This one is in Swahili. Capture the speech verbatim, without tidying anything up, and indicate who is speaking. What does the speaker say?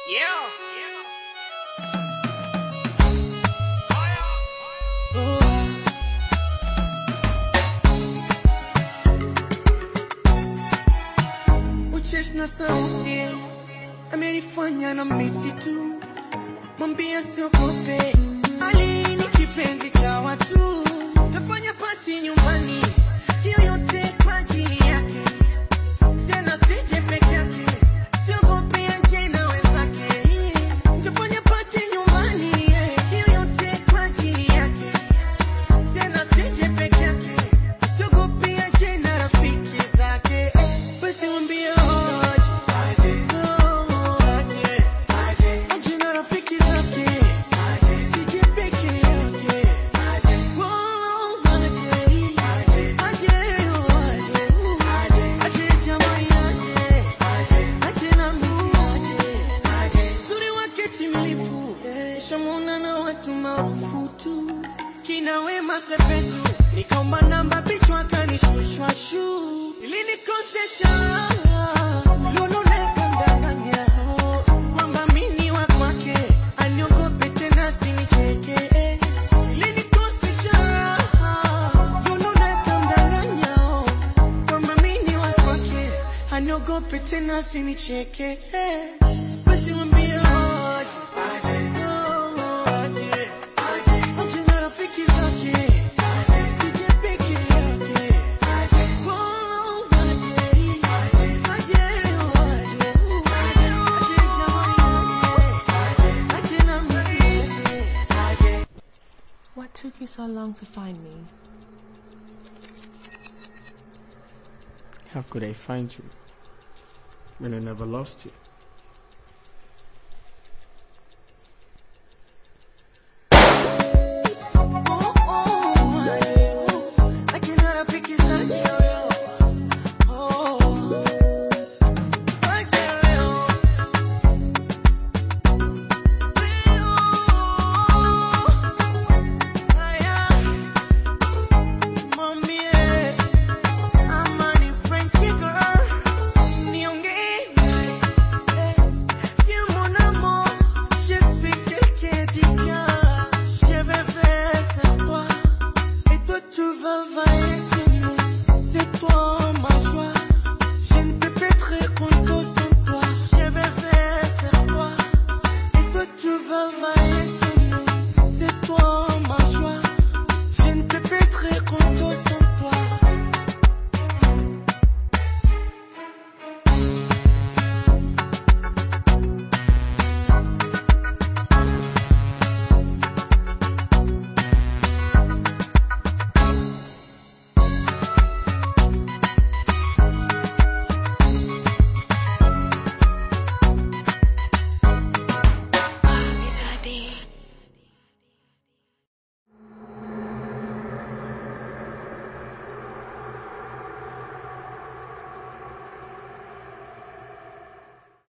Speaker 1: Yeah.
Speaker 2: Uchesh na sauti amenifanya na misi tu, mwambia siogope, Ali ni kipenzi cha watu, tafanya party nyumbani, hiyo yote kwa ajili yake, tena sije peke yake, siogope anje na wenzake, tafanya party nyumbani, hiyo yote kwa ajili yake, tena sije peke yake, siogope anje na rafiki zake, basi mwambie sepetu, nikaomba namba bichwa kanishushwa shu, ili nikosesha lolo neka mdanganya kwamba mini wa kwake, aniogope tena sinicheke, ili nikosesha lolo neka mdanganya kwamba mini wa kwake, aniogope tena sinicheke, basi mwambie
Speaker 3: What took you so long to find me?
Speaker 4: How could I find you when I never lost you?